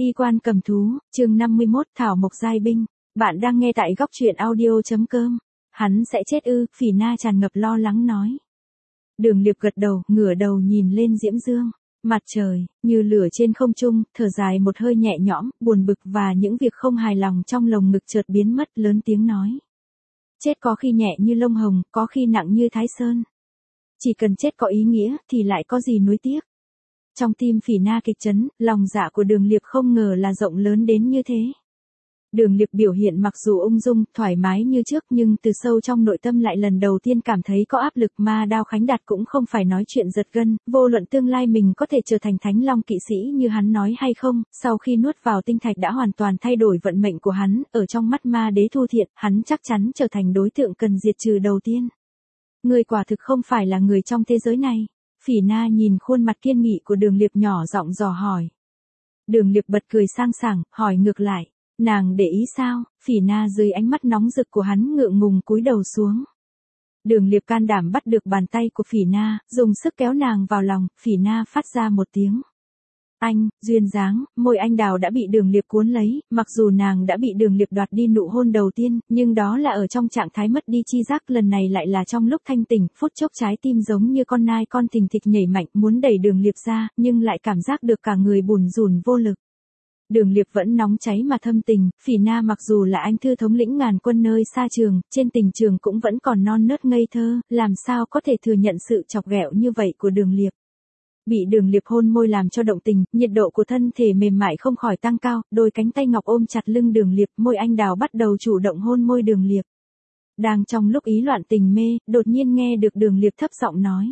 Y quan cầm thú, chương 51, Thảo Mộc giai binh. Bạn đang nghe tại góc truyện audio.com. Hắn sẽ chết ư? Phỉ Na tràn ngập lo lắng nói. Đường Liệp gật đầu, ngửa đầu nhìn lên Diễm Dương. Mặt trời, như lửa trên không trung, thở dài một hơi nhẹ nhõm, buồn bực và những việc không hài lòng trong lồng ngực chợt biến mất, lớn tiếng nói. Chết có khi nhẹ như lông hồng, có khi nặng như Thái Sơn. Chỉ cần chết có ý nghĩa, thì lại có gì nuối tiếc. Trong tim Phỉ Na kịch chấn, lòng dạ của Đường Liệp không ngờ là rộng lớn đến như thế. Đường Liệp biểu hiện mặc dù ung dung, thoải mái như trước nhưng từ sâu trong nội tâm lại lần đầu tiên cảm thấy có áp lực. Ma Đao Khánh Đạt cũng không phải nói chuyện giật gân, vô luận tương lai mình có thể trở thành Thánh Long kỵ sĩ như hắn nói hay không, sau khi nuốt vào tinh thạch đã hoàn toàn thay đổi vận mệnh của hắn, ở trong mắt Ma Đế Thu Thiện, hắn chắc chắn trở thành đối tượng cần diệt trừ đầu tiên. Người quả thực không phải là người trong thế giới này. Phỉ Na nhìn khuôn mặt kiên nghị của Đường Liệp nhỏ giọng dò hỏi. Đường Liệp bật cười sang sảng, hỏi ngược lại. Nàng để ý sao? Phỉ Na dưới ánh mắt nóng rực của hắn ngượng ngùng cúi đầu xuống. Đường Liệp can đảm bắt được bàn tay của Phỉ Na, dùng sức kéo nàng vào lòng. Phỉ Na phát ra một tiếng. Anh, duyên dáng, môi anh đào đã bị Đường Liệp cuốn lấy, mặc dù nàng đã bị Đường Liệp đoạt đi nụ hôn đầu tiên, nhưng đó là ở trong trạng thái mất đi chi giác, lần này lại là trong lúc thanh tỉnh, phút chốc trái tim giống như con nai con thình thịch nhảy mạnh, muốn đẩy Đường Liệp ra, nhưng lại cảm giác được cả người bùn rùn vô lực. Đường Liệp vẫn nóng cháy mà thâm tình, Phỉ Na mặc dù là anh thư thống lĩnh ngàn quân nơi xa trường, trên tình trường cũng vẫn còn non nớt ngây thơ, làm sao có thể thừa nhận sự chọc ghẹo như vậy của Đường Liệp. Bị Đường Liệp hôn môi làm cho động tình, nhiệt độ của thân thể mềm mại không khỏi tăng cao, đôi cánh tay ngọc ôm chặt lưng Đường Liệp, môi anh đào bắt đầu chủ động hôn môi Đường Liệp. Đang trong lúc ý loạn tình mê, đột nhiên nghe được Đường Liệp thấp giọng nói.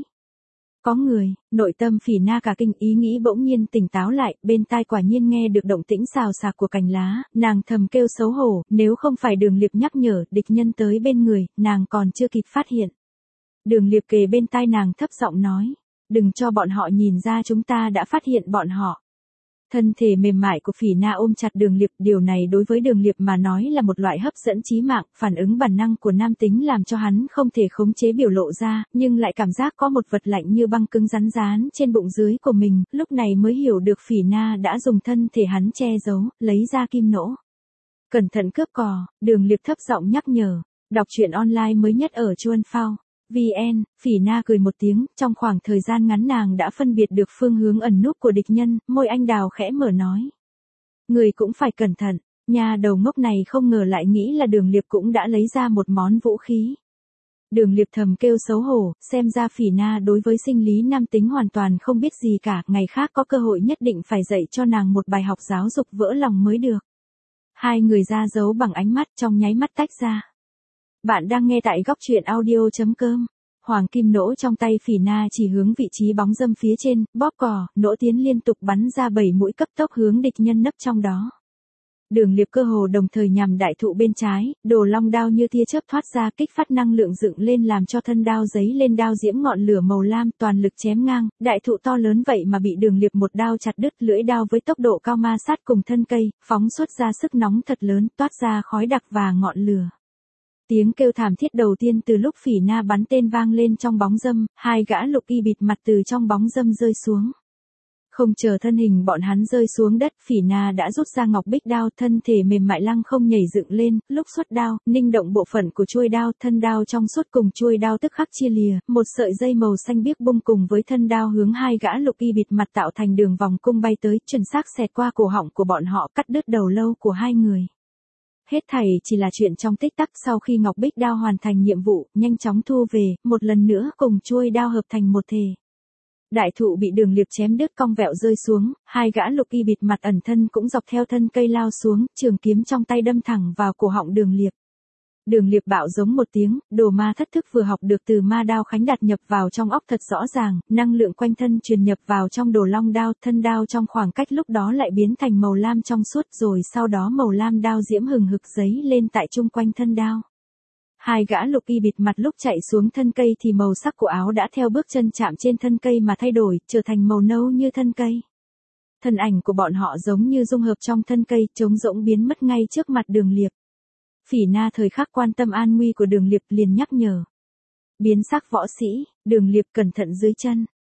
Có người, nội tâm Phỉ Na cả kinh, ý nghĩ bỗng nhiên tỉnh táo lại, bên tai quả nhiên nghe được động tĩnh xào xạc của cành lá, nàng thầm kêu xấu hổ, nếu không phải Đường Liệp nhắc nhở, địch nhân tới bên người, nàng còn chưa kịp phát hiện. Đường Liệp kề bên tai nàng thấp giọng nói. Đừng cho bọn họ nhìn ra chúng ta đã phát hiện bọn họ. Thân thể mềm mại của Phỉ Na ôm chặt Đường Liệp, điều này đối với Đường Liệp mà nói là một loại hấp dẫn chí mạng, phản ứng bản năng của nam tính làm cho hắn không thể khống chế biểu lộ ra, nhưng lại cảm giác có một vật lạnh như băng cứng rắn rán trên bụng dưới của mình, lúc này mới hiểu được Phỉ Na đã dùng thân thể hắn che giấu, lấy ra kim nỗ. Cẩn thận cướp cò, Đường Liệp thấp giọng nhắc nhở, đọc truyện online mới nhất ở Chuan Phao. VN, Phỉ Na cười một tiếng, trong khoảng thời gian ngắn nàng đã phân biệt được phương hướng ẩn núp của địch nhân, môi anh đào khẽ mở nói. Người cũng phải cẩn thận, nhà đầu ngốc này không ngờ lại nghĩ là Đường Liệp cũng đã lấy ra một món vũ khí. Đường Liệp thầm kêu xấu hổ, xem ra Phỉ Na đối với sinh lý nam tính hoàn toàn không biết gì cả, ngày khác có cơ hội nhất định phải dạy cho nàng một bài học giáo dục vỡ lòng mới được. Hai người ra dấu bằng ánh mắt trong nháy mắt tách ra. Bạn đang nghe tại góc truyện audio.com. Hoàng kim nỗ trong tay Phỉ Na chỉ hướng vị trí bóng dâm phía trên, bóp cò, nỗ tiến liên tục bắn ra 7 mũi cấp tốc hướng địch nhân nấp trong đó. Đường Liệp cơ hồ đồng thời nhằm đại thụ bên trái, đồ long đao như tia chớp thoát ra kích phát năng lượng dựng lên làm cho thân đao giấy lên đao diễm ngọn lửa màu lam toàn lực chém ngang, đại thụ to lớn vậy mà bị Đường Liệp một đao chặt đứt, lưỡi đao với tốc độ cao ma sát cùng thân cây, phóng xuất ra sức nóng thật lớn, toát ra khói đặc và ngọn lửa. Tiếng kêu thảm thiết đầu tiên từ lúc Phỉ Na bắn tên vang lên trong bóng dâm, hai gã lục y bịt mặt từ trong bóng dâm rơi xuống. Không chờ thân hình bọn hắn rơi xuống đất, Phỉ Na đã rút ra ngọc bích đao, thân thể mềm mại lăng không nhảy dựng lên, lúc xuất đao, ninh động bộ phận của chuôi đao, thân đao trong suốt cùng chuôi đao tức khắc chia lìa, một sợi dây màu xanh biếc bung cùng với thân đao hướng hai gã lục y bịt mặt tạo thành đường vòng cung bay tới, chuẩn xác xẹt qua cổ họng của bọn họ, cắt đứt đầu lâu của hai người. Hết thảy chỉ là chuyện trong tích tắc, sau khi ngọc bích đao hoàn thành nhiệm vụ, nhanh chóng thu về, một lần nữa cùng chuôi đao hợp thành một thể. Đại thụ bị Đường Liệp chém đứt cong vẹo rơi xuống, hai gã lục y bịt mặt ẩn thân cũng dọc theo thân cây lao xuống, trường kiếm trong tay đâm thẳng vào cổ họng Đường Liệp. Đường Liệp bạo giống một tiếng, đồ ma thất thức vừa học được từ Ma Đao Khánh Đạt nhập vào trong óc thật rõ ràng, năng lượng quanh thân truyền nhập vào trong đồ long đao, thân đao trong khoảng cách lúc đó lại biến thành màu lam trong suốt, rồi sau đó màu lam đao diễm hừng hực giấy lên tại chung quanh thân đao. Hai gã lục y bịt mặt lúc chạy xuống thân cây thì màu sắc của áo đã theo bước chân chạm trên thân cây mà thay đổi, trở thành màu nâu như thân cây. Thân ảnh của bọn họ giống như dung hợp trong thân cây, trống rỗng biến mất ngay trước mặt Đường Liệp. Phỉ Na thời khắc quan tâm an nguy của Đường Liệp liền nhắc nhở. Biến sắc võ sĩ, Đường Liệp cẩn thận dưới chân,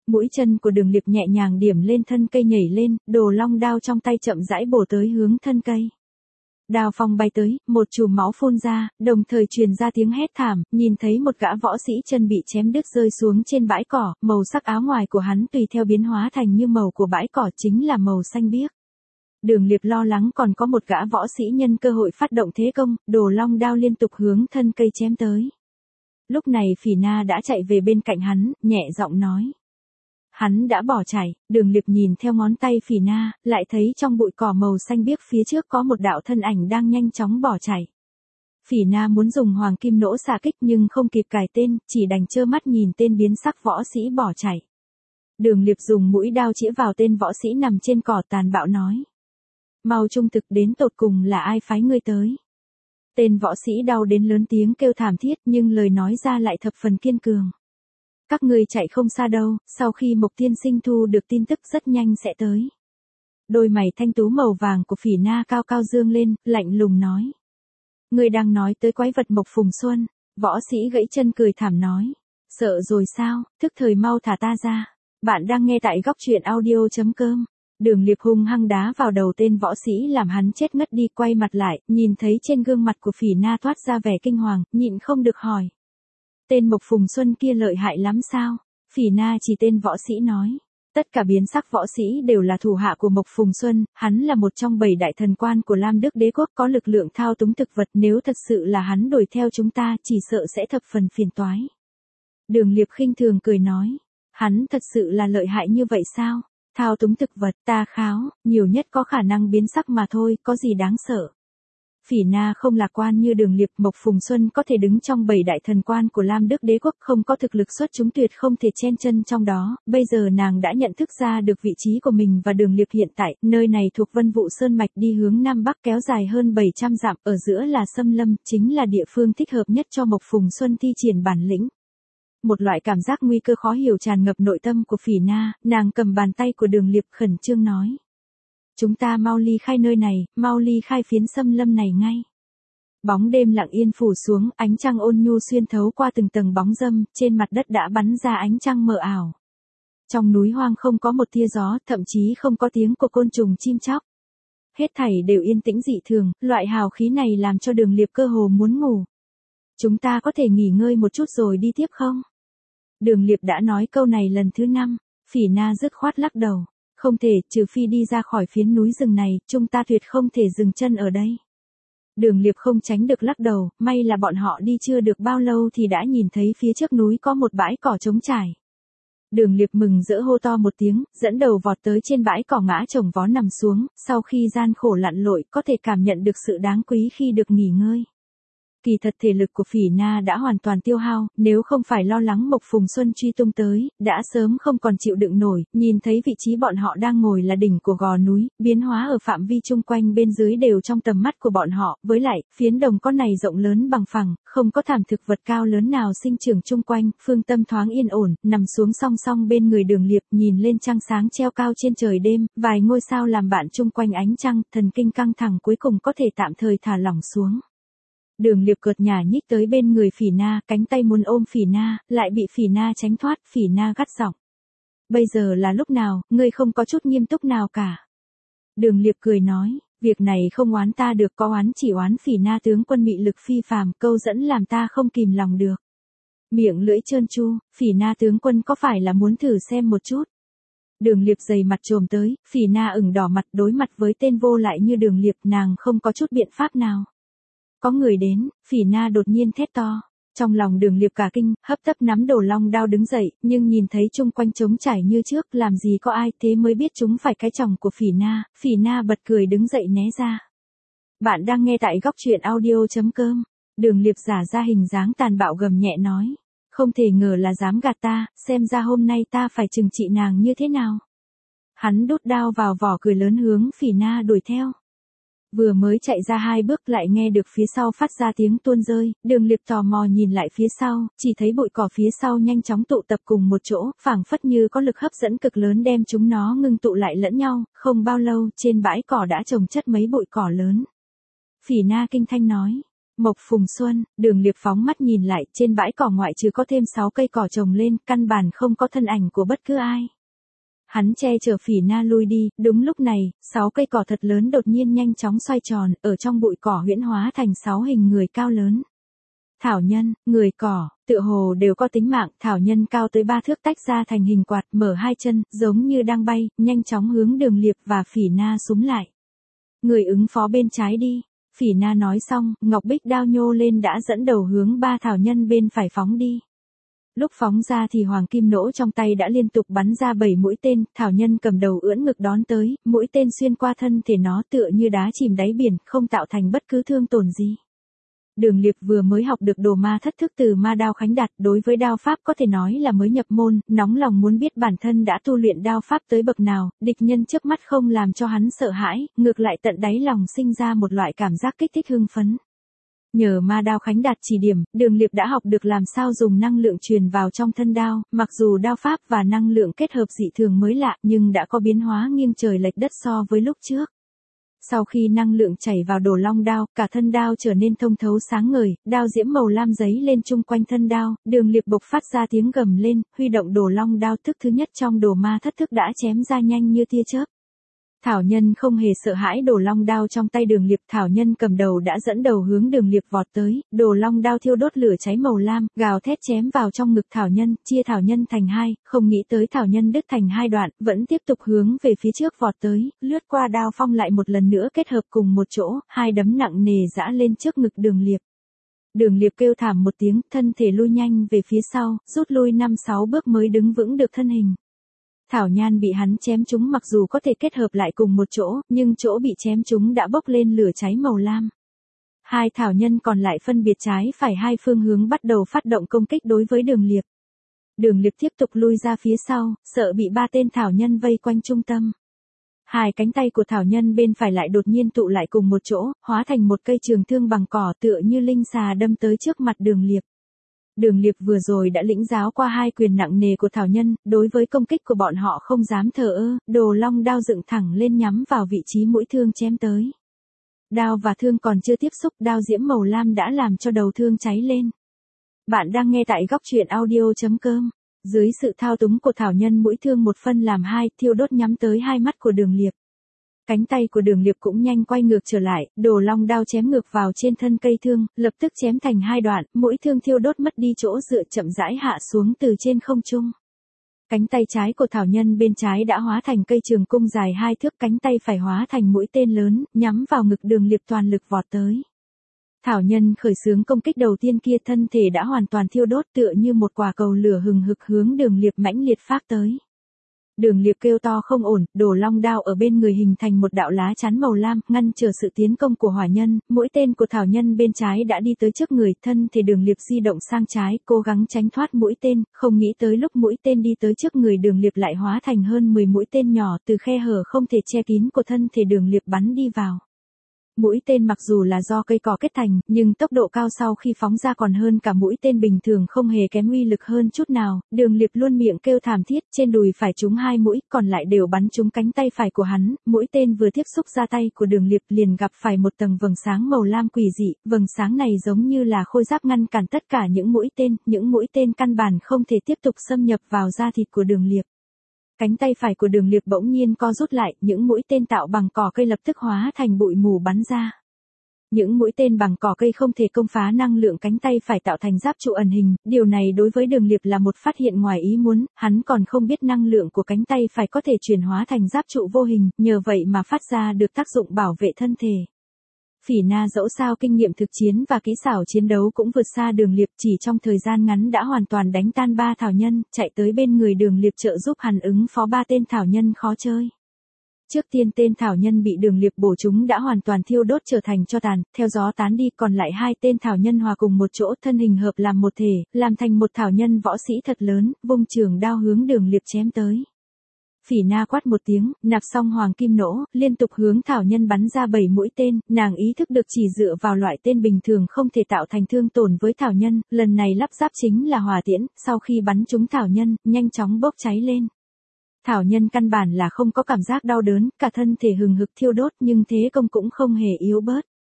Mũi chân của Đường Liệp nhẹ nhàng điểm lên thân cây nhảy lên, đồ long đao trong tay chậm rãi bổ tới hướng thân cây. Đao phong bay tới, một chùm máu phun ra, đồng thời truyền ra tiếng hét thảm, nhìn thấy một gã võ sĩ chân bị chém đứt rơi xuống trên bãi cỏ, màu sắc áo ngoài của hắn tùy theo biến hóa thành như màu của bãi cỏ chính là màu xanh biếc. Đường Liệp lo lắng còn có một gã võ sĩ nhân cơ hội phát động thế công, đồ long đao liên tục hướng thân cây chém tới. Lúc này Phỉ Na đã chạy về bên cạnh hắn, nhẹ giọng nói. Hắn đã bỏ chạy, Đường Liệp nhìn theo ngón tay Phỉ Na, lại thấy trong bụi cỏ màu xanh biếc phía trước có một đạo thân ảnh đang nhanh chóng bỏ chạy. Phỉ Na muốn dùng hoàng kim nỗ xạ kích nhưng không kịp cài tên, chỉ đành trơ mắt nhìn tên biến sắc võ sĩ bỏ chạy. Đường Liệp dùng mũi đao chĩa vào tên võ sĩ nằm trên cỏ tàn bạo nói. Mau trung thực đến tột cùng là ai phái ngươi tới. Tên võ sĩ đau đến lớn tiếng kêu thảm thiết nhưng lời nói ra lại thập phần kiên cường. Các ngươi chạy không xa đâu, sau khi Mộc tiên sinh thu được tin tức rất nhanh sẽ tới. Đôi mày thanh tú màu vàng của Phỉ Na cao cao dương lên, lạnh lùng nói. Ngươi đang nói tới quái vật Mộc Phùng Xuân, võ sĩ gãy chân cười thảm nói. Sợ rồi sao, thức thời mau thả ta ra. Bạn đang nghe tại góc truyện audio.com. Đường Liệp hung hăng đá vào đầu tên võ sĩ làm hắn chết ngất đi, quay mặt lại, nhìn thấy trên gương mặt của Phỉ Na toát ra vẻ kinh hoàng, nhịn không được hỏi. Tên Mộc Phùng Xuân kia lợi hại lắm sao? Phỉ Na chỉ tên võ sĩ nói. Tất cả biến sắc võ sĩ đều là thủ hạ của Mộc Phùng Xuân, hắn là một trong 7 đại thần quan của Lam Đức Đế Quốc có lực lượng thao túng thực vật, nếu thật sự là hắn đuổi theo chúng ta chỉ sợ sẽ thập phần phiền toái. Đường Liệp khinh thường cười nói. Hắn thật sự là lợi hại như vậy sao? Thao túng thực vật, ta kháo, nhiều nhất có khả năng biến sắc mà thôi, có gì đáng sợ. Phỉ Na không lạc quan như Đường Liệp, Mộc Phùng Xuân có thể đứng trong 7 đại thần quan của Lam Đức Đế Quốc, không có thực lực xuất chúng tuyệt không thể chen chân trong đó, bây giờ nàng đã nhận thức ra được vị trí của mình và Đường Liệp hiện tại, nơi này thuộc Vân Vũ Sơn Mạch đi hướng Nam Bắc kéo dài hơn 700 dặm, ở giữa là xâm lâm, chính là địa phương thích hợp nhất cho Mộc Phùng Xuân thi triển bản lĩnh. Một loại cảm giác nguy cơ khó hiểu tràn ngập nội tâm của Phỉ Na, nàng cầm bàn tay của Đường Liệp khẩn trương nói. Chúng ta mau ly khai nơi này, mau ly khai phiến xâm lâm này ngay. Bóng đêm lặng yên phủ xuống, ánh trăng ôn nhu xuyên thấu qua từng tầng bóng râm, trên mặt đất đã bắn ra ánh trăng mờ ảo. Trong núi hoang không có một tia gió, thậm chí không có tiếng của côn trùng chim chóc. Hết thảy đều yên tĩnh dị thường, loại hào khí này làm cho Đường Liệp cơ hồ muốn ngủ. Chúng ta có thể nghỉ ngơi một chút rồi đi tiếp không? Đường Liệp đã nói câu này lần thứ 5, Phỉ Na dứt khoát lắc đầu. Không thể, trừ phi đi ra khỏi phiến núi rừng này, chúng ta tuyệt không thể dừng chân ở đây. Đường Liệp không tránh được lắc đầu, may là bọn họ đi chưa được bao lâu thì đã nhìn thấy phía trước núi có một bãi cỏ trống trải. Đường Liệp mừng rỡ hô to một tiếng, dẫn đầu vọt tới trên bãi cỏ ngã chồng vó nằm xuống, sau khi gian khổ lặn lội có thể cảm nhận được sự đáng quý khi được nghỉ ngơi. Kỳ thật thể lực của Phỉ Na đã hoàn toàn tiêu hao, nếu không phải lo lắng Mộc Phùng Xuân truy tung tới, đã sớm không còn chịu đựng nổi, nhìn thấy vị trí bọn họ đang ngồi là đỉnh của gò núi, biến hóa ở phạm vi chung quanh bên dưới đều trong tầm mắt của bọn họ, với lại, phiến đồng con này rộng lớn bằng phẳng, không có thảm thực vật cao lớn nào sinh trưởng chung quanh, phương tâm thoáng yên ổn, nằm xuống song song bên người Đường Liệp, nhìn lên trăng sáng treo cao trên trời đêm, vài ngôi sao làm bạn chung quanh ánh trăng, thần kinh căng thẳng cuối cùng có thể tạm thời thả lỏng xuống. Đường Liệp cợt nhả nhích tới bên người Phỉ Na, cánh tay muốn ôm Phỉ Na, lại bị Phỉ Na tránh thoát, Phỉ Na gắt giọng. Bây giờ là lúc nào, ngươi không có chút nghiêm túc nào cả. Đường Liệp cười nói, việc này không oán ta được, có oán chỉ oán Phỉ Na tướng quân mị lực phi phàm, câu dẫn làm ta không kìm lòng được. Miệng lưỡi trơn tru, Phỉ Na tướng quân có phải là muốn thử xem một chút. Đường Liệp dày mặt trồm tới, Phỉ Na ửng đỏ mặt đối mặt với tên vô lại như Đường Liệp, nàng không có chút biện pháp nào. Có người đến, Phỉ Na đột nhiên thét to. Trong lòng Đường Liệp cả kinh, hấp tấp nắm đồ long đao đứng dậy, nhưng nhìn thấy chung quanh trống trải như trước, làm gì có ai, thế mới biết chúng phải cái chồng của Phỉ Na bật cười đứng dậy né ra. Bạn đang nghe tại góc truyện audio.com. Đường Liệp giả ra hình dáng tàn bạo gầm nhẹ nói. Không thể ngờ là dám gạt ta, xem ra hôm nay ta phải trừng trị nàng như thế nào. Hắn đút đao vào vỏ cười lớn hướng Phỉ Na đuổi theo. Vừa mới chạy ra 2 bước lại nghe được phía sau phát ra tiếng tuôn rơi, Đường Liệp tò mò nhìn lại phía sau, chỉ thấy bụi cỏ phía sau nhanh chóng tụ tập cùng một chỗ, phảng phất như có lực hấp dẫn cực lớn đem chúng nó ngưng tụ lại lẫn nhau, không bao lâu trên bãi cỏ đã trồng chất mấy bụi cỏ lớn. Phỉ Na kinh thanh nói, Mộc Phùng Xuân, Đường Liệp phóng mắt nhìn lại, trên bãi cỏ ngoại trừ có thêm 6 cây cỏ trồng lên, căn bản không có thân ảnh của bất cứ ai. Hắn che chở Phỉ Na lui đi, đúng lúc này, 6 cây cỏ thật lớn đột nhiên nhanh chóng xoay tròn, ở trong bụi cỏ huyễn hóa thành 6 hình người cao lớn. Thảo nhân, người cỏ, tựa hồ đều có tính mạng, thảo nhân cao tới 3 thước tách ra thành hình quạt, mở hai chân, giống như đang bay, nhanh chóng hướng Đường Liệp và Phỉ Na xúm lại. Người ứng phó bên trái đi. Phỉ Na nói xong, ngọc bích đao nhô lên đã dẫn đầu hướng 3 thảo nhân bên phải phóng đi. Lúc phóng ra thì hoàng kim nỗ trong tay đã liên tục bắn ra 7 mũi tên, thảo nhân cầm đầu ưỡn ngực đón tới, mũi tên xuyên qua thân thể nó tựa như đá chìm đáy biển, không tạo thành bất cứ thương tổn gì. Đường Liệp vừa mới học được đồ ma thất thức từ ma đao Khánh Đạt, đối với đao pháp có thể nói là mới nhập môn, nóng lòng muốn biết bản thân đã tu luyện đao pháp tới bậc nào, địch nhân trước mắt không làm cho hắn sợ hãi, ngược lại tận đáy lòng sinh ra một loại cảm giác kích thích hưng phấn. Nhờ ma đao Khánh Đạt chỉ điểm, Đường Liệp đã học được làm sao dùng năng lượng truyền vào trong thân đao, mặc dù đao pháp và năng lượng kết hợp dị thường mới lạ nhưng đã có biến hóa nghiêng trời lệch đất so với lúc trước. Sau khi năng lượng chảy vào Đồ Long đao, cả thân đao trở nên thông thấu sáng ngời, đao diễm màu lam giấy lên chung quanh thân đao, Đường Liệp bộc phát ra tiếng gầm lên, huy động Đồ Long đao thức thứ nhất trong đồ ma thất thức đã chém ra nhanh như tia chớp. Thảo nhân không hề sợ hãi Đồ Long đao trong tay Đường Liệp, thảo nhân cầm đầu đã dẫn đầu hướng Đường Liệp vọt tới, Đồ Long đao thiêu đốt lửa cháy màu lam, gào thét chém vào trong ngực thảo nhân, chia thảo nhân thành hai, không nghĩ tới thảo nhân đứt thành hai đoạn, vẫn tiếp tục hướng về phía trước vọt tới, lướt qua đao phong lại một lần nữa kết hợp cùng một chỗ, hai đấm nặng nề giã lên trước ngực Đường Liệp. Đường Liệp kêu thảm một tiếng, thân thể lui nhanh về phía sau, rút lui 5-6 bước mới đứng vững được thân hình. Thảo nhan bị hắn chém trúng mặc dù có thể kết hợp lại cùng một chỗ, nhưng chỗ bị chém trúng đã bốc lên lửa cháy màu lam. Hai thảo nhân còn lại phân biệt trái phải hai phương hướng bắt đầu phát động công kích đối với Đường Liệp. Đường Liệp tiếp tục lui ra phía sau, sợ bị 3 tên thảo nhân vây quanh trung tâm. Hai cánh tay của thảo nhân bên phải lại đột nhiên tụ lại cùng một chỗ, hóa thành một cây trường thương bằng cỏ tựa như linh xà đâm tới trước mặt Đường Liệp. Đường Liệp vừa rồi đã lĩnh giáo qua hai quyền nặng nề của thảo nhân, đối với công kích của bọn họ không dám thờ ơ, Đồ Long đao dựng thẳng lên nhắm vào vị trí mũi thương chém tới. Đao và thương còn chưa tiếp xúc, đao diễm màu lam đã làm cho đầu thương cháy lên. Bạn đang nghe tại góc truyện audio.com. Dưới sự thao túng của thảo nhân, mũi thương một phân làm hai, thiêu đốt nhắm tới hai mắt của Đường Liệp. Cánh tay của Đường Liệp cũng nhanh quay ngược trở lại, Đồ Long đao chém ngược vào trên thân cây thương, lập tức chém thành hai đoạn, mũi thương thiêu đốt mất đi chỗ dựa chậm rãi hạ xuống từ trên không trung. Cánh tay trái của thảo nhân bên trái đã hóa thành cây trường cung dài 2 thước, cánh tay phải hóa thành mũi tên lớn, nhắm vào ngực Đường Liệp toàn lực vọt tới. Thảo nhân khởi xướng công kích đầu tiên kia, thân thể đã hoàn toàn thiêu đốt tựa như một quả cầu lửa hừng hực hướng Đường Liệp mãnh liệt phác tới. Đường Liệp kêu to không ổn, Đồ Long đao ở bên người hình thành một đạo lá chắn màu lam, ngăn trở sự tiến công của hỏa nhân, mũi tên của thảo nhân bên trái đã đi tới trước người, thân thể Đường Liệp di động sang trái, cố gắng tránh thoát mũi tên, không nghĩ tới lúc mũi tên đi tới trước người Đường Liệp lại hóa thành hơn 10 mũi tên nhỏ từ khe hở không thể che kín của thân thể Đường Liệp bắn đi vào. Mũi tên mặc dù là do cây cỏ kết thành, nhưng tốc độ cao sau khi phóng ra còn hơn cả mũi tên bình thường, không hề kém uy lực hơn chút nào. Đường Liệp luôn miệng kêu thảm thiết, trên đùi phải trúng 2 mũi, còn lại đều bắn trúng cánh tay phải của hắn. Mũi tên vừa tiếp xúc ra tay của Đường Liệp liền gặp phải một tầng vầng sáng màu lam quỷ dị, vầng sáng này giống như là khôi giáp ngăn cản tất cả những mũi tên căn bản không thể tiếp tục xâm nhập vào da thịt của Đường Liệp. Cánh tay phải của Đường Liệp bỗng nhiên co rút lại, những mũi tên tạo bằng cỏ cây lập tức hóa thành bụi mù bắn ra. Những mũi tên bằng cỏ cây không thể công phá năng lượng cánh tay phải tạo thành giáp trụ ẩn hình, điều này đối với Đường Liệp là một phát hiện ngoài ý muốn, hắn còn không biết năng lượng của cánh tay phải có thể chuyển hóa thành giáp trụ vô hình, nhờ vậy mà phát ra được tác dụng bảo vệ thân thể. Phỉ Na dẫu sao kinh nghiệm thực chiến và kỹ xảo chiến đấu cũng vượt xa Đường Liệp, chỉ trong thời gian ngắn đã hoàn toàn đánh tan 3 thảo nhân, chạy tới bên người Đường Liệp trợ giúp hắn ứng phó 3 tên thảo nhân khó chơi. Trước tiên tên thảo nhân bị Đường Liệp bổ trúng đã hoàn toàn thiêu đốt trở thành tro tàn, theo gió tán đi, còn lại 2 tên thảo nhân hòa cùng một chỗ, thân hình hợp làm một thể, làm thành một thảo nhân võ sĩ thật lớn, vung trường đao hướng Đường Liệp chém tới. Phỉ Na quát một tiếng, nạp xong hoàng kim nỗ, liên tục hướng thảo nhân bắn ra 7 mũi tên, nàng ý thức được chỉ dựa vào loại tên bình thường không thể tạo thành thương tổn với thảo nhân, lần này lắp ráp chính là hỏa tiễn, sau khi bắn trúng thảo nhân, nhanh chóng bốc cháy lên. Thảo nhân căn bản là không có cảm giác đau đớn, cả thân thể hừng hực thiêu đốt nhưng thế công cũng không hề yếu bớt.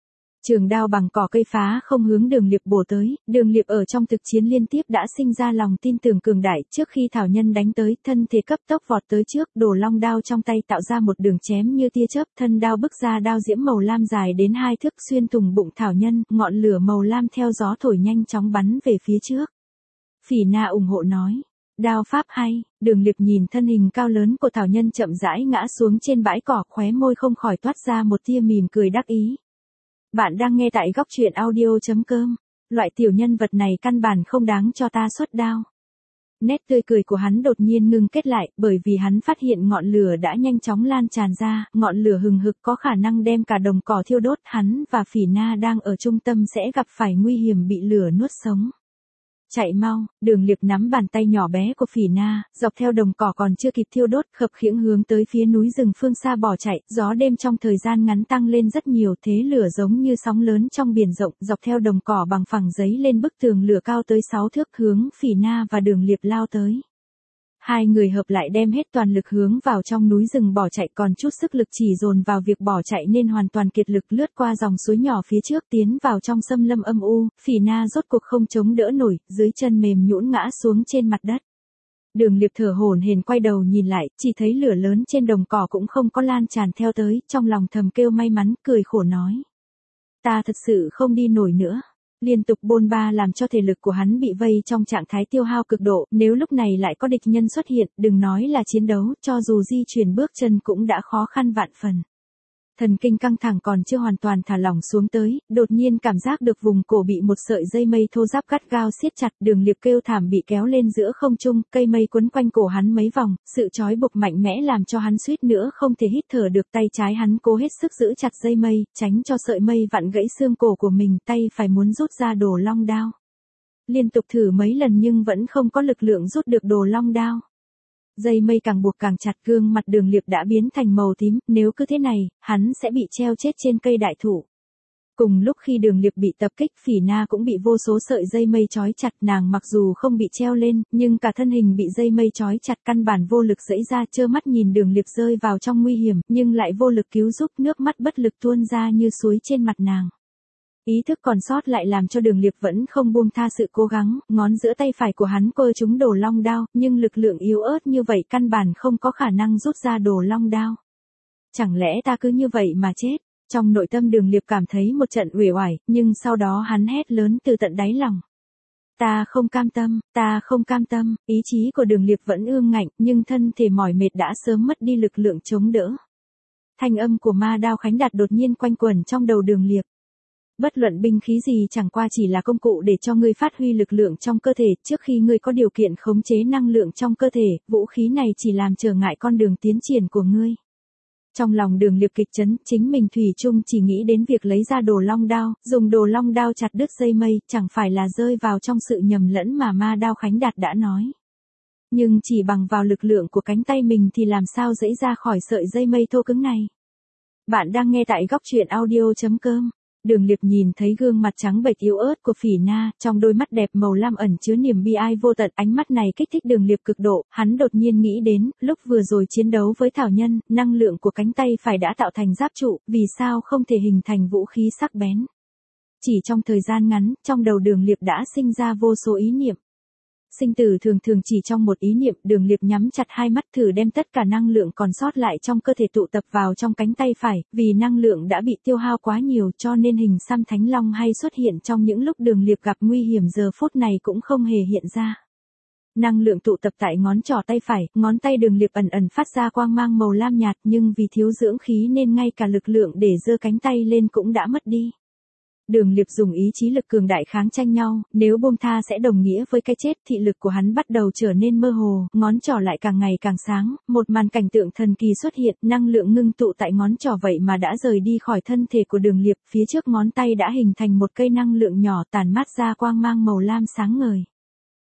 Trường đao bằng cỏ cây phá không hướng Đường Liệp bổ tới, Đường Liệp ở trong thực chiến liên tiếp đã sinh ra lòng tin tưởng cường đại, trước khi thảo nhân đánh tới, thân thể cấp tốc vọt tới trước, Đồ Long đao trong tay tạo ra một đường chém như tia chớp, thân đao bức ra đao diễm màu lam dài đến 2 thước xuyên thủng bụng thảo nhân, ngọn lửa màu lam theo gió thổi nhanh chóng bắn về phía trước. Phỉ Na ủng hộ nói, đao pháp hay. Đường Liệp nhìn thân hình cao lớn của thảo nhân chậm rãi ngã xuống trên bãi cỏ, khóe môi không khỏi toát ra một tia mỉm cười đắc ý. Bạn đang nghe tại góc truyện audio.com. Loại tiểu nhân vật này căn bản không đáng cho ta xuất đao. Nét tươi cười của hắn đột nhiên ngưng kết lại, bởi vì hắn phát hiện ngọn lửa đã nhanh chóng lan tràn ra, ngọn lửa hừng hực có khả năng đem cả đồng cỏ thiêu đốt, hắn và Phỉ Na đang ở trung tâm sẽ gặp phải nguy hiểm bị lửa nuốt sống. Chạy mau, Đường Liệp nắm bàn tay nhỏ bé của Phỉ Na, dọc theo đồng cỏ còn chưa kịp thiêu đốt, khập khiễng hướng tới phía núi rừng phương xa bỏ chạy, gió đêm trong thời gian ngắn tăng lên rất nhiều, thế lửa giống như sóng lớn trong biển rộng, dọc theo đồng cỏ bằng phẳng giấy lên bức tường lửa cao tới 6 thước hướng Phỉ Na và Đường Liệp lao tới. Hai người hợp lại đem hết toàn lực hướng vào trong núi rừng bỏ chạy, còn chút sức lực chỉ dồn vào việc bỏ chạy nên hoàn toàn kiệt lực, lướt qua dòng suối nhỏ phía trước tiến vào trong xâm lâm âm u, Phỉ Na rốt cuộc không chống đỡ nổi, dưới chân mềm nhũn ngã xuống trên mặt đất. Đường Liệp thở hổn hển quay đầu nhìn lại, chỉ thấy lửa lớn trên đồng cỏ cũng không có lan tràn theo tới, trong lòng thầm kêu may mắn, cười khổ nói. Ta thật sự không đi nổi nữa. Liên tục bôn ba làm cho thể lực của hắn bị vây trong trạng thái tiêu hao cực độ, nếu lúc này lại có địch nhân xuất hiện, đừng nói là chiến đấu, cho dù di chuyển bước chân cũng đã khó khăn vạn phần. Thần kinh căng thẳng còn chưa hoàn toàn thả lỏng xuống tới, đột nhiên cảm giác được vùng cổ bị một sợi dây mây thô ráp gắt gao siết chặt, Đường Liệp kêu thảm bị kéo lên giữa không trung, cây mây quấn quanh cổ hắn mấy vòng, sự trói buộc mạnh mẽ làm cho hắn suýt nữa không thể hít thở được, tay trái hắn cố hết sức giữ chặt dây mây, tránh cho sợi mây vặn gãy xương cổ của mình, tay phải muốn rút ra Đồ Long đao. Liên tục thử mấy lần nhưng vẫn không có lực lượng rút được Đồ Long đao. Dây mây càng buộc càng chặt, gương mặt Đường Liệp đã biến thành màu tím, nếu cứ thế này, hắn sẽ bị treo chết trên cây đại thụ. Cùng lúc khi Đường Liệp bị tập kích, Phỉ Na cũng bị vô số sợi dây mây trói chặt, nàng mặc dù không bị treo lên, nhưng cả thân hình bị dây mây trói chặt, căn bản vô lực giãy ra, trơ mắt nhìn Đường Liệp rơi vào trong nguy hiểm, nhưng lại vô lực cứu giúp, nước mắt bất lực tuôn ra như suối trên mặt nàng. Ý thức còn sót lại làm cho Đường Liệp vẫn không buông tha sự cố gắng, ngón giữa tay phải của hắn quơ trúng Đồ Long đao, nhưng lực lượng yếu ớt như vậy căn bản không có khả năng rút ra Đồ Long đao. Chẳng lẽ ta cứ như vậy mà chết? Trong nội tâm Đường Liệp cảm thấy một trận uể oải, nhưng sau đó hắn hét lớn từ tận đáy lòng. Ta không cam tâm, ta không cam tâm, ý chí của Đường Liệp vẫn ương ngạnh, nhưng thân thể mỏi mệt đã sớm mất đi lực lượng chống đỡ. Thanh âm của ma đao Khánh Đạt đột nhiên quanh quẩn trong đầu Đường Liệp. Bất luận binh khí gì chẳng qua chỉ là công cụ để cho ngươi phát huy lực lượng trong cơ thể, trước khi ngươi có điều kiện khống chế năng lượng trong cơ thể, vũ khí này chỉ làm trở ngại con đường tiến triển của ngươi. Trong lòng Đường Liệp kịch chấn, chính mình thủy chung chỉ nghĩ đến việc lấy ra Đồ Long đao, dùng Đồ Long đao chặt đứt dây mây, chẳng phải là rơi vào trong sự nhầm lẫn mà ma đao Khánh Đạt đã nói. Nhưng chỉ bằng vào lực lượng của cánh tay mình thì làm sao giãy ra khỏi sợi dây mây thô cứng này. Bạn đang nghe tại góc truyện audio.com. Đường Liệp nhìn thấy gương mặt trắng bệch yếu ớt của Phỉ Na, trong đôi mắt đẹp màu lam ẩn chứa niềm bi ai vô tận, ánh mắt này kích thích Đường Liệp cực độ, hắn đột nhiên nghĩ đến, lúc vừa rồi chiến đấu với thảo nhân, năng lượng của cánh tay phải đã tạo thành giáp trụ, vì sao không thể hình thành vũ khí sắc bén. Chỉ trong thời gian ngắn, trong đầu Đường Liệp đã sinh ra vô số ý niệm. Sinh tử thường thường chỉ trong một ý niệm, Đường Liệp nhắm chặt hai mắt thử đem tất cả năng lượng còn sót lại trong cơ thể tụ tập vào trong cánh tay phải, vì năng lượng đã bị tiêu hao quá nhiều cho nên hình xăm Thánh Long hay xuất hiện trong những lúc Đường Liệp gặp nguy hiểm giờ phút này cũng không hề hiện ra. Năng lượng tụ tập tại ngón trỏ tay phải, ngón tay Đường Liệp ẩn ẩn phát ra quang mang màu lam nhạt, nhưng vì thiếu dưỡng khí nên ngay cả lực lượng để giơ cánh tay lên cũng đã mất đi. Đường Liệp dùng ý chí lực cường đại kháng tranh nhau, nếu buông tha sẽ đồng nghĩa với cái chết, thị lực của hắn bắt đầu trở nên mơ hồ, ngón trỏ lại càng ngày càng sáng, một màn cảnh tượng thần kỳ xuất hiện, năng lượng ngưng tụ tại ngón trỏ vậy mà đã rời đi khỏi thân thể của Đường Liệp, phía trước ngón tay đã hình thành một cây năng lượng nhỏ tản mát ra quang mang màu lam sáng ngời.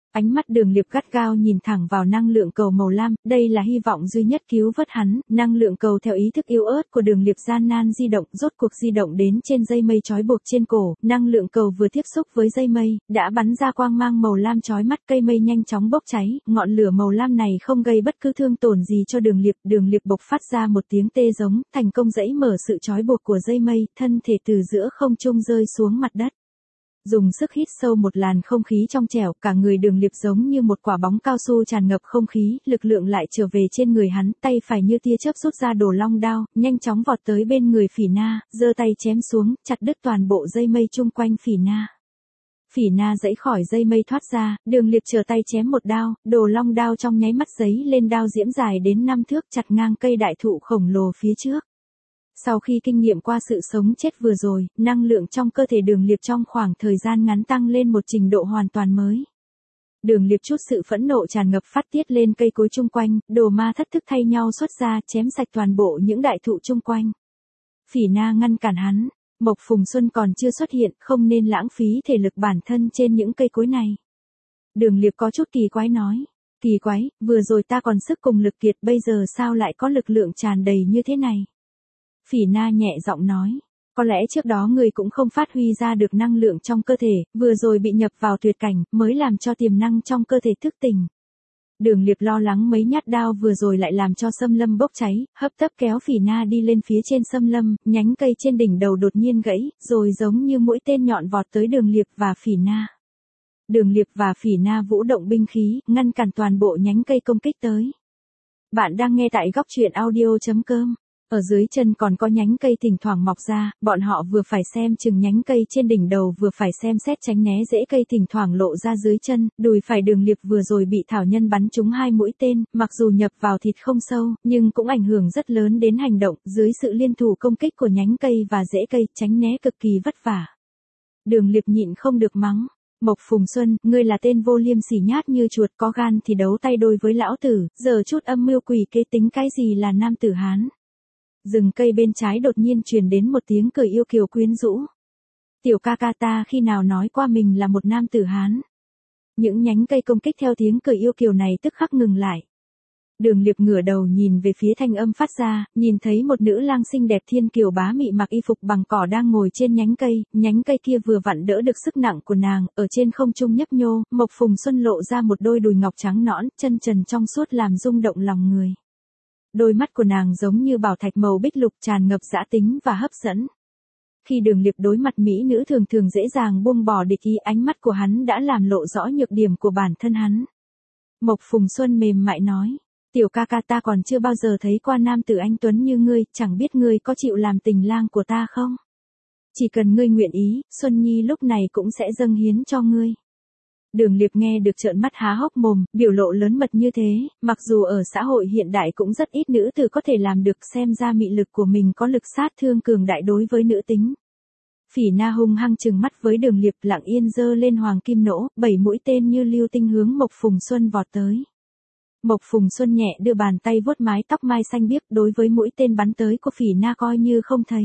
Ánh mắt Đường Liệp gắt gao nhìn thẳng vào năng lượng cầu màu lam, đây là hy vọng duy nhất cứu vớt hắn, năng lượng cầu theo ý thức yếu ớt của Đường Liệp gian nan di động, rốt cuộc di động đến trên dây mây trói buộc trên cổ, năng lượng cầu vừa tiếp xúc với dây mây, đã bắn ra quang mang màu lam chói mắt, cây mây nhanh chóng bốc cháy, ngọn lửa màu lam này không gây bất cứ thương tổn gì cho Đường Liệp bộc phát ra một tiếng tê giống, thành công giãy mở sự trói buộc của dây mây, thân thể từ giữa không trung rơi xuống mặt đất. Dùng sức hít sâu một làn không khí trong trẻo, cả người Đường Liệp giống như một quả bóng cao su tràn ngập không khí, lực lượng lại trở về trên người hắn, tay phải như tia chớp rút ra đồ long đao, nhanh chóng vọt tới bên người Phỉ Na, giơ tay chém xuống, chặt đứt toàn bộ dây mây chung quanh Phỉ Na. Phỉ Na giãy khỏi dây mây thoát ra, Đường Liệp trở tay chém một đao, đồ long đao trong nháy mắt giấy lên đao diễm dài đến 5 thước chặt ngang cây đại thụ khổng lồ phía trước. Sau khi kinh nghiệm qua sự sống chết vừa rồi, năng lượng trong cơ thể Đường Liệp trong khoảng thời gian ngắn tăng lên một trình độ hoàn toàn mới. Đường Liệp chút sự phẫn nộ tràn ngập phát tiết lên cây cối chung quanh, đồ ma thất thức thay nhau xuất ra chém sạch toàn bộ những đại thụ chung quanh. Phỉ Na ngăn cản hắn, Mộc Phùng Xuân còn chưa xuất hiện, không nên lãng phí thể lực bản thân trên những cây cối này. Đường Liệp có chút kỳ quái nói, kỳ quái, vừa rồi ta còn sức cùng lực kiệt, bây giờ sao lại có lực lượng tràn đầy như thế này? Phỉ Na nhẹ giọng nói, có lẽ trước đó người cũng không phát huy ra được năng lượng trong cơ thể, vừa rồi bị nhập vào tuyệt cảnh, mới làm cho tiềm năng trong cơ thể thức tỉnh. Đường Liệp lo lắng mấy nhát đao vừa rồi lại làm cho xâm lâm bốc cháy, hấp tấp kéo Phỉ Na đi lên phía trên xâm lâm, nhánh cây trên đỉnh đầu đột nhiên gãy, rồi giống như mũi tên nhọn vọt tới Đường Liệp và Phỉ Na. Đường Liệp và Phỉ Na vũ động binh khí, ngăn cản toàn bộ nhánh cây công kích tới. Bạn đang nghe tại góc truyện audio.com. Ở dưới chân còn có nhánh cây thỉnh thoảng mọc ra, bọn họ vừa phải xem chừng nhánh cây trên đỉnh đầu vừa phải xem xét tránh né rễ cây thỉnh thoảng lộ ra dưới chân, đùi phải Đường Liệp vừa rồi bị thảo nhân bắn trúng 2 mũi tên, mặc dù nhập vào thịt không sâu, nhưng cũng ảnh hưởng rất lớn đến hành động, dưới sự liên thủ công kích của nhánh cây và rễ cây, tránh né cực kỳ vất vả. Đường Liệp nhịn không được mắng. Mộc Phùng Xuân, ngươi là tên vô liêm sỉ nhát như chuột, có gan thì đấu tay đôi với lão tử, giờ chút âm mưu quỷ kế tính cái gì là nam tử Hán. Rừng cây bên trái đột nhiên truyền đến một tiếng cười yêu kiều quyến rũ. Tiểu ca ca ta khi nào nói qua mình là một nam tử Hán. Những nhánh cây công kích theo tiếng cười yêu kiều này tức khắc ngừng lại. Đường Liệp ngửa đầu nhìn về phía thanh âm phát ra, nhìn thấy một nữ lang xinh đẹp thiên kiều bá mị mặc y phục bằng cỏ đang ngồi trên nhánh cây kia vừa vặn đỡ được sức nặng của nàng, ở trên không trung nhấp nhô, Mộc Phùng Xuân lộ ra một đôi đùi ngọc trắng nõn, chân trần trong suốt làm rung động lòng người. Đôi mắt của nàng giống như bảo thạch màu bích lục tràn ngập dã tính và hấp dẫn. Khi Đường Liệp đối mặt mỹ nữ thường thường dễ dàng buông bỏ địch ý, ánh mắt của hắn đã làm lộ rõ nhược điểm của bản thân hắn. Mộc Phùng Xuân mềm mại nói, tiểu ca ca ta còn chưa bao giờ thấy qua nam tử anh tuấn như ngươi, chẳng biết ngươi có chịu làm tình lang của ta không? Chỉ cần ngươi nguyện ý, Xuân Nhi lúc này cũng sẽ dâng hiến cho ngươi. Đường Liệp nghe được trợn mắt há hốc mồm, biểu lộ lớn mật như thế, mặc dù ở xã hội hiện đại cũng rất ít nữ tử có thể làm được, xem ra mị lực của mình có lực sát thương cường đại đối với nữ tính. Phỉ Na hung hăng trừng mắt với Đường Liệp, lặng yên giơ lên hoàng kim nỗ, 7 mũi tên như lưu tinh hướng Mộc Phùng Xuân vọt tới. Mộc Phùng Xuân nhẹ đưa bàn tay vuốt mái tóc mai xanh biếc, đối với mũi tên bắn tới của Phỉ Na coi như không thấy.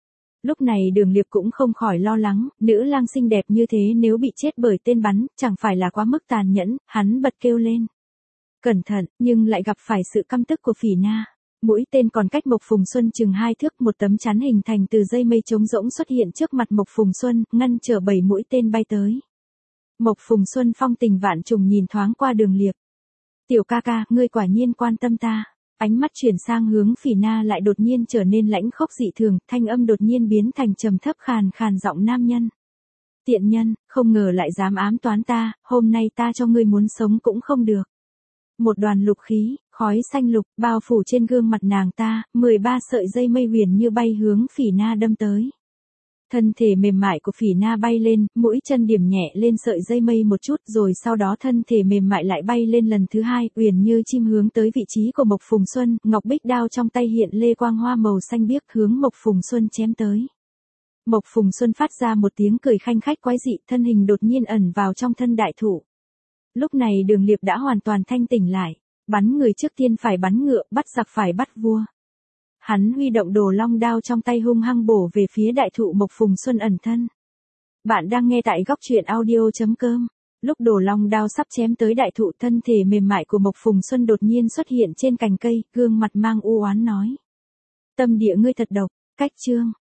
Lúc này Đường Liệp cũng không khỏi lo lắng, nữ lang xinh đẹp như thế nếu bị chết bởi tên bắn, chẳng phải là quá mức tàn nhẫn, hắn bật kêu lên. Cẩn thận, nhưng lại gặp phải sự căm tức của Phỉ Na. Mũi tên còn cách Mộc Phùng Xuân chừng 2 thước, một tấm chắn hình thành từ dây mây trống rỗng xuất hiện trước mặt Mộc Phùng Xuân, ngăn trở 7 mũi tên bay tới. Mộc Phùng Xuân phong tình vạn trùng nhìn thoáng qua Đường Liệp. Tiểu ca ca, ngươi quả nhiên quan tâm ta. Ánh mắt chuyển sang hướng Phỉ Na lại đột nhiên trở nên lãnh khốc dị thường, thanh âm đột nhiên biến thành trầm thấp khàn khàn giọng nam nhân. Tiện nhân, không ngờ lại dám ám toán ta, hôm nay ta cho ngươi muốn sống cũng không được. Một đoàn lục khí, khói xanh lục, bao phủ trên gương mặt nàng ta, 13 sợi dây mây huyền như bay hướng Phỉ Na đâm tới. Thân thể mềm mại của Phỉ Na bay lên, mũi chân điểm nhẹ lên sợi dây mây một chút, rồi sau đó thân thể mềm mại lại bay lên lần thứ 2, uyển như chim hướng tới vị trí của Mộc Phùng Xuân, ngọc bích đao trong tay hiện lê quang hoa màu xanh biếc hướng Mộc Phùng Xuân chém tới. Mộc Phùng Xuân phát ra một tiếng cười khanh khách quái dị, thân hình đột nhiên ẩn vào trong thân đại thụ. Lúc này Đường Liệp đã hoàn toàn thanh tỉnh lại, bắn người trước tiên phải bắn ngựa, bắt giặc phải bắt vua. Hắn huy động đồ long đao trong tay hung hăng bổ về phía đại thụ Mộc Phùng Xuân ẩn thân. Bạn đang nghe tại góc truyện audio.com. Lúc Đồ Long đao sắp chém tới đại thụ, thân thể mềm mại của Mộc Phùng Xuân đột nhiên xuất hiện trên cành cây, gương mặt mang u oán nói. Tâm địa ngươi thật độc, cách chương.